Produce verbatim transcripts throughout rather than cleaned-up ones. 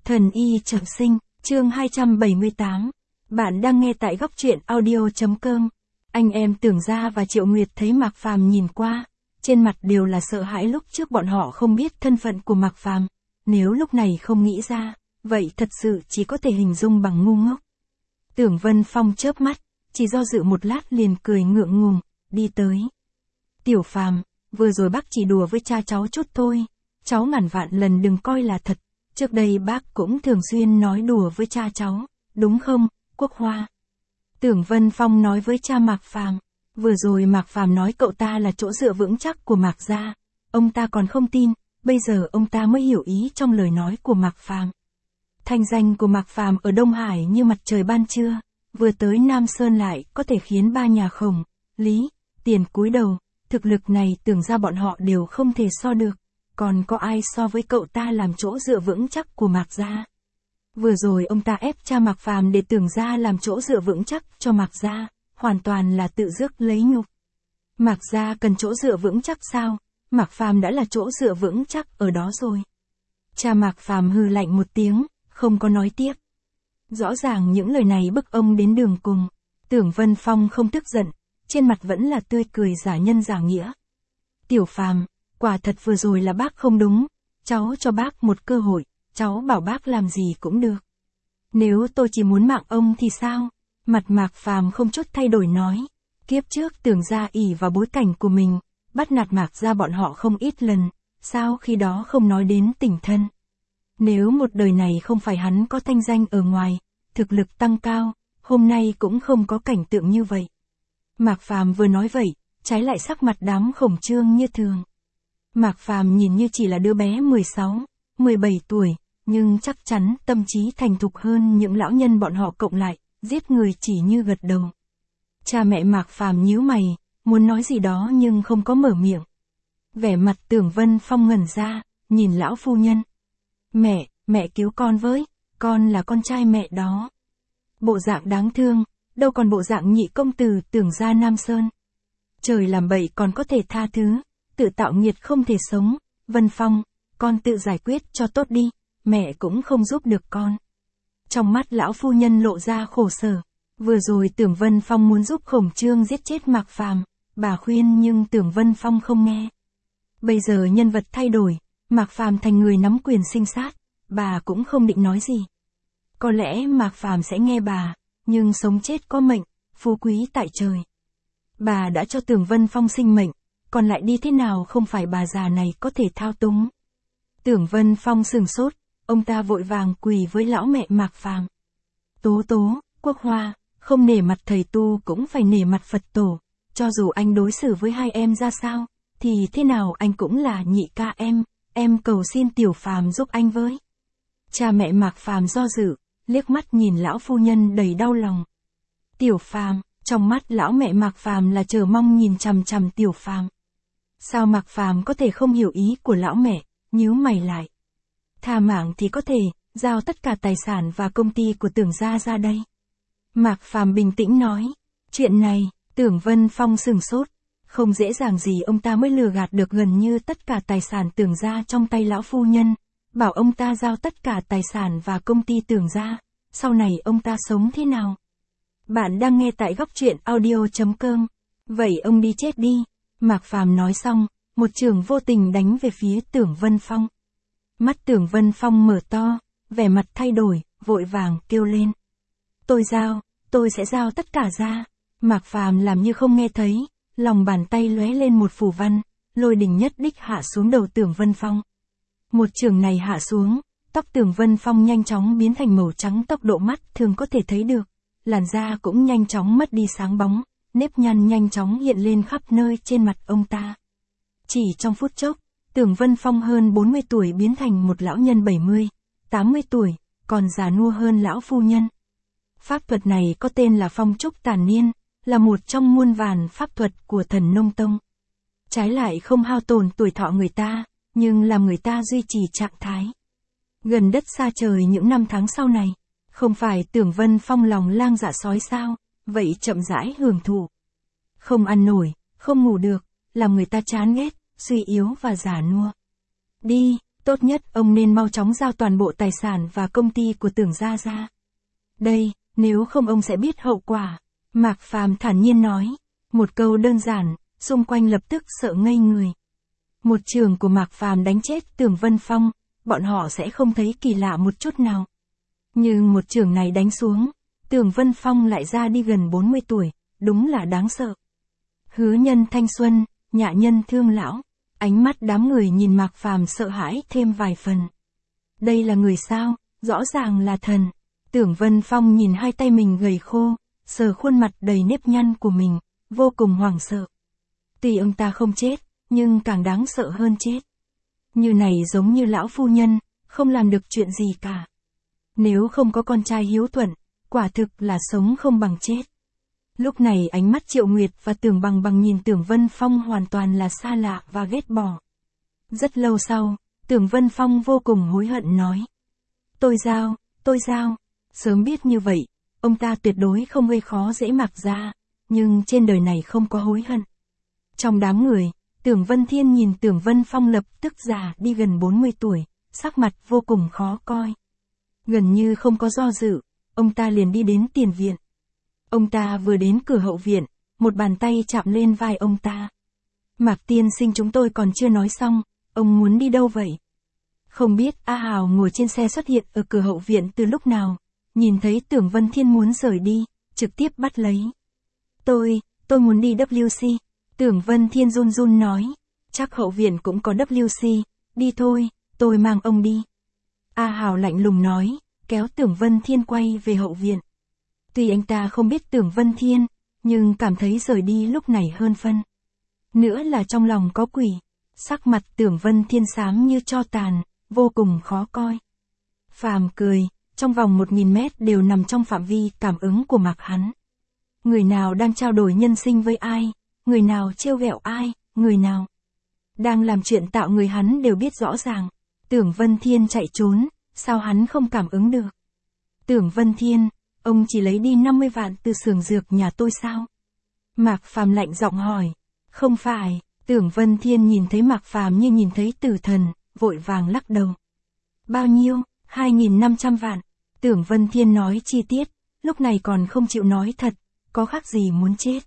Thần y trọng sinh, chương hai trăm bảy mươi tám. Bạn đang nghe tại góc truyện audio.com. Anh em Tưởng Gia và Triệu Nguyệt thấy Mạc Phàm nhìn qua, trên mặt đều là sợ hãi. Lúc trước bọn họ không biết thân phận của Mạc Phàm, nếu lúc này không nghĩ ra, vậy thật sự chỉ có thể hình dung bằng ngu ngốc. Tưởng Vân Phong chớp mắt, chỉ do dự một lát liền cười ngượng ngùng, đi tới. Tiểu Phàm, vừa rồi bác chỉ đùa với cha cháu chút thôi, cháu ngàn vạn lần đừng coi là thật. Trước đây bác cũng thường xuyên nói đùa với cha cháu, đúng không, Quốc Hoa? Tưởng Vân Phong nói với cha Mạc Phàm. Vừa rồi Mạc Phàm nói cậu ta là chỗ dựa vững chắc của Mạc gia, ông ta còn không tin, bây giờ ông ta mới hiểu ý trong lời nói của Mạc Phàm. Thanh danh của Mạc Phàm ở Đông Hải như mặt trời ban trưa, vừa tới Nam Sơn lại có thể khiến ba nhà Khổng, Lý, Tiền cúi đầu, thực lực này Tưởng ra bọn họ đều không thể so được. Còn có ai so với cậu ta làm chỗ dựa vững chắc của Mạc gia? Vừa rồi ông ta ép cha Mạc Phàm để Tưởng gia làm chỗ dựa vững chắc cho Mạc gia, hoàn toàn là tự rước lấy nhục. Mạc gia cần chỗ dựa vững chắc sao? Mạc Phàm đã là chỗ dựa vững chắc ở đó rồi. Cha Mạc Phàm hừ lạnh một tiếng, không có nói tiếp. Rõ ràng những lời này bức ông đến đường cùng. Tưởng Vân Phong không tức giận, trên mặt vẫn là tươi cười giả nhân giả nghĩa. Tiểu Phàm, quả thật vừa rồi là bác không đúng, cháu cho bác một cơ hội, cháu bảo bác làm gì cũng được. Nếu tôi chỉ muốn mạng ông thì sao? Mặt Mạc Phàm không chút thay đổi nói. Kiếp trước Tưởng gia ỷ vào bối cảnh của mình, bắt nạt Mạc gia bọn họ không ít lần, sao khi đó không nói đến tình thân? Nếu một đời này không phải hắn có thanh danh ở ngoài, thực lực tăng cao, hôm nay cũng không có cảnh tượng như vậy. Mạc Phàm vừa nói vậy, trái lại sắc mặt đám Khổng Trương như thường. Mạc Phàm nhìn như chỉ là đứa bé mười sáu, mười bảy tuổi, nhưng chắc chắn tâm trí thành thục hơn những lão nhân bọn họ cộng lại, giết người chỉ như gật đầu. Cha mẹ Mạc Phàm nhíu mày, muốn nói gì đó nhưng không có mở miệng. Vẻ mặt Tưởng Vân Phong ngẩn ra, nhìn lão phu nhân. Mẹ, mẹ cứu con với, con là con trai mẹ đó. Bộ dạng đáng thương, đâu còn bộ dạng nhị công tử Tưởng gia Nam Sơn. Trời làm bậy còn có thể tha thứ, tự tạo nghiệt không thể sống. Vân Phong, con tự giải quyết cho tốt đi, mẹ cũng không giúp được con. Trong mắt lão phu nhân lộ ra khổ sở. Vừa rồi Tưởng Vân Phong muốn giúp Khổng Trương giết chết Mạc Phàm, bà khuyên nhưng Tưởng Vân Phong không nghe. Bây giờ nhân vật thay đổi, Mạc Phàm thành người nắm quyền sinh sát, bà cũng không định nói gì. Có lẽ Mạc Phàm sẽ nghe bà, nhưng sống chết có mệnh, phú quý tại trời. Bà đã cho Tưởng Vân Phong sinh mệnh, còn lại đi thế nào không phải bà già này có thể thao túng. Tưởng Vân Phong sừng sốt, ông ta vội vàng quỳ với lão mẹ Mạc Phàm. Tố tố, Quốc Hoa, không nể mặt thầy tu cũng phải nể mặt Phật tổ, cho dù anh đối xử với hai em ra sao, thì thế nào anh cũng là nhị ca em, em cầu xin Tiểu Phàm giúp anh với. Cha mẹ Mạc Phàm do dự, liếc mắt nhìn lão phu nhân đầy đau lòng. Tiểu Phàm, trong mắt lão mẹ Mạc Phàm là chờ mong nhìn chằm chằm Tiểu Phàm. Sao Mạc Phàm có thể không hiểu ý của lão mẹ, nhíu mày lại. Tha mạng thì có thể, giao tất cả tài sản và công ty của Tưởng gia ra đây. Mạc Phàm bình tĩnh nói. Chuyện này, Tưởng Vân Phong sừng sốt. Không dễ dàng gì ông ta mới lừa gạt được gần như tất cả tài sản Tưởng gia trong tay lão phu nhân. Bảo ông ta giao tất cả tài sản và công ty Tưởng gia. Sau này ông ta sống thế nào? Bạn đang nghe tại góc truyện audio.com. Vậy ông đi chết đi. Mạc Phàm nói xong, một chưởng vô tình đánh về phía Tưởng Vân Phong. Mắt Tưởng Vân Phong mở to, vẻ mặt thay đổi, vội vàng kêu lên. Tôi giao, tôi sẽ giao tất cả ra. Mạc Phàm làm như không nghe thấy, lòng bàn tay lóe lên một phù văn, lôi đình nhất đích hạ xuống đầu Tưởng Vân Phong. Một chưởng này hạ xuống, tóc Tưởng Vân Phong nhanh chóng biến thành màu trắng, tốc độ mắt thường có thể thấy được, làn da cũng nhanh chóng mất đi sáng bóng, nếp nhăn nhanh chóng hiện lên khắp nơi trên mặt ông ta. Chỉ trong phút chốc, Tưởng Vân Phong hơn bốn mươi tuổi biến thành một lão nhân bảy mươi, tám mươi tuổi, còn già nua hơn lão phu nhân. Pháp thuật này có tên là Phong Trúc Tàn Niên, là một trong muôn vàn pháp thuật của Thần Nông Tông. Trái lại không hao tổn tuổi thọ người ta, nhưng làm người ta duy trì trạng thái gần đất xa trời những năm tháng sau này. Không phải Tưởng Vân Phong lòng lang dạ sói sao, vậy chậm rãi hưởng thụ. Không ăn nổi, không ngủ được, làm người ta chán ghét, suy yếu và già nua. Đi, Tốt nhất ông nên mau chóng giao toàn bộ tài sản và công ty của Tưởng gia ra. Đây, nếu không ông sẽ biết hậu quả. Mạc Phàm thản nhiên nói. Một câu đơn giản, xung quanh lập tức sợ ngây người. Một chưởng của Mạc Phàm đánh chết Tưởng Vân Phong, bọn họ sẽ không thấy kỳ lạ một chút nào. Nhưng một chưởng này đánh xuống, Tưởng Vân Phong lại ra đi gần bốn mươi tuổi, đúng là đáng sợ. Hứa nhân thanh xuân, nhạ nhân thương lão. Ánh mắt đám người nhìn Mạc Phàm sợ hãi thêm vài phần. Đây là người sao, rõ ràng là thần. Tưởng Vân Phong nhìn hai tay mình gầy khô, sờ khuôn mặt đầy nếp nhăn của mình, vô cùng hoảng sợ. Tuy ông ta không chết, nhưng càng đáng sợ hơn chết. Như này giống như lão phu nhân, không làm được chuyện gì cả. Nếu không có con trai hiếu thuận, quả thực là sống không bằng chết. Lúc này ánh mắt Triệu Nguyệt và Tưởng Bằng Bằng nhìn Tưởng Vân Phong hoàn toàn là xa lạ và ghét bỏ. Rất lâu sau, Tưởng Vân Phong vô cùng hối hận nói. Tôi giao, tôi giao. Sớm biết như vậy, ông ta tuyệt đối không gây khó dễ Mạc gia, nhưng trên đời này không có hối hận. Trong đám người, Tưởng Vân Thiên nhìn Tưởng Vân Phong lập tức già đi gần bốn mươi tuổi, sắc mặt vô cùng khó coi. Gần như không có do dự, ông ta liền đi đến tiền viện. Ông ta vừa đến cửa hậu viện, một bàn tay chạm lên vai ông ta. Mạc tiên sinh, chúng tôi còn chưa nói xong, ông muốn đi đâu vậy? Không biết A Hào ngồi trên xe xuất hiện ở cửa hậu viện từ lúc nào, nhìn thấy Tưởng Vân Thiên muốn rời đi, trực tiếp bắt lấy. Tôi, tôi muốn đi W C. Tưởng Vân Thiên run run nói, chắc hậu viện cũng có W C, đi thôi, tôi mang ông đi. A Hào lạnh lùng nói, kéo Tưởng Vân Thiên quay về hậu viện. Tuy anh ta không biết Tưởng Vân Thiên, nhưng cảm thấy rời đi lúc này hơn phân. Nữa là trong lòng có quỷ, sắc mặt Tưởng Vân Thiên xám như tro tàn, vô cùng khó coi. Phàm cười, trong vòng một nghìn mét đều nằm trong phạm vi cảm ứng của Mạc hắn. Người nào đang trao đổi nhân sinh với ai, người nào trêu ghẹo ai, người nào đang làm chuyện tạo người hắn đều biết rõ ràng. Tưởng Vân Thiên chạy trốn, sao hắn không cảm ứng được? Tưởng Vân Thiên, ông chỉ lấy đi năm mươi vạn từ xưởng dược nhà tôi sao? Mạc Phàm lạnh giọng hỏi. Không phải. Tưởng Vân Thiên nhìn thấy Mạc Phàm như nhìn thấy tử thần, vội vàng lắc đầu. Bao nhiêu? hai nghìn năm trăm vạn. Tưởng Vân Thiên nói chi tiết, lúc này còn không chịu nói thật, có khác gì muốn chết.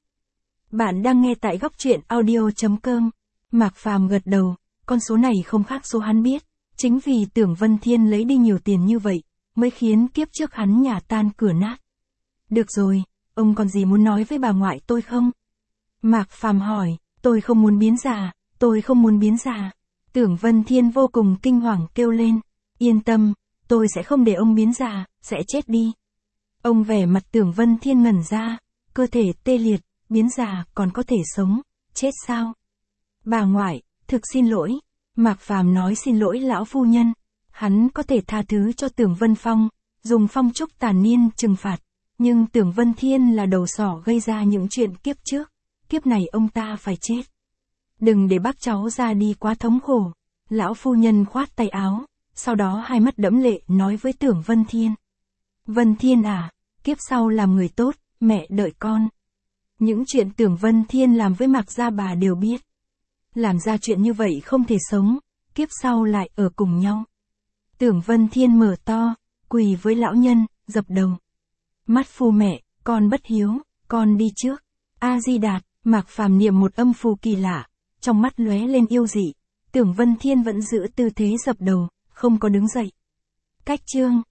Bạn đang nghe tại góc truyện audio chấm com. Mạc Phàm gật đầu, con số này không khác số hắn biết, chính vì Tưởng Vân Thiên lấy đi nhiều tiền như vậy, mới khiến kiếp trước hắn nhà tan cửa nát. Được rồi, ông còn gì muốn nói với bà ngoại tôi không? Mạc Phàm hỏi, tôi không muốn biến già, tôi không muốn biến già. Tưởng Vân Thiên vô cùng kinh hoàng kêu lên, yên tâm, tôi sẽ không để ông biến già, sẽ chết đi. Ông vẻ mặt Tưởng Vân Thiên ngẩn ra, cơ thể tê liệt, biến già còn có thể sống, chết sao? Bà ngoại, thực xin lỗi. Mạc Phàm nói xin lỗi lão phu nhân, hắn có thể tha thứ cho Tưởng Vân Phong, dùng phong trúc tàn niên trừng phạt, nhưng Tưởng Vân Thiên là đầu sỏ gây ra những chuyện kiếp trước, kiếp này ông ta phải chết. Đừng để bác cháu ra đi quá thống khổ. Lão phu nhân khoát tay áo, sau đó hai mắt đẫm lệ nói với Tưởng Vân Thiên. Vân Thiên à, kiếp sau làm người tốt, mẹ đợi con. Những chuyện Tưởng Vân Thiên làm với Mạc gia bà đều biết. Làm ra chuyện như vậy không thể sống, kiếp sau lại ở cùng nhau. Tưởng Vân Thiên mở to, quỳ với lão nhân, dập đầu. Mắt phù mẹ, con bất hiếu, con đi trước. A Di Đà. Mạc Phàm niệm một âm phù kỳ lạ, trong mắt lóe lên yêu dị. Tưởng Vân Thiên vẫn giữ tư thế dập đầu, không có đứng dậy. Cách chương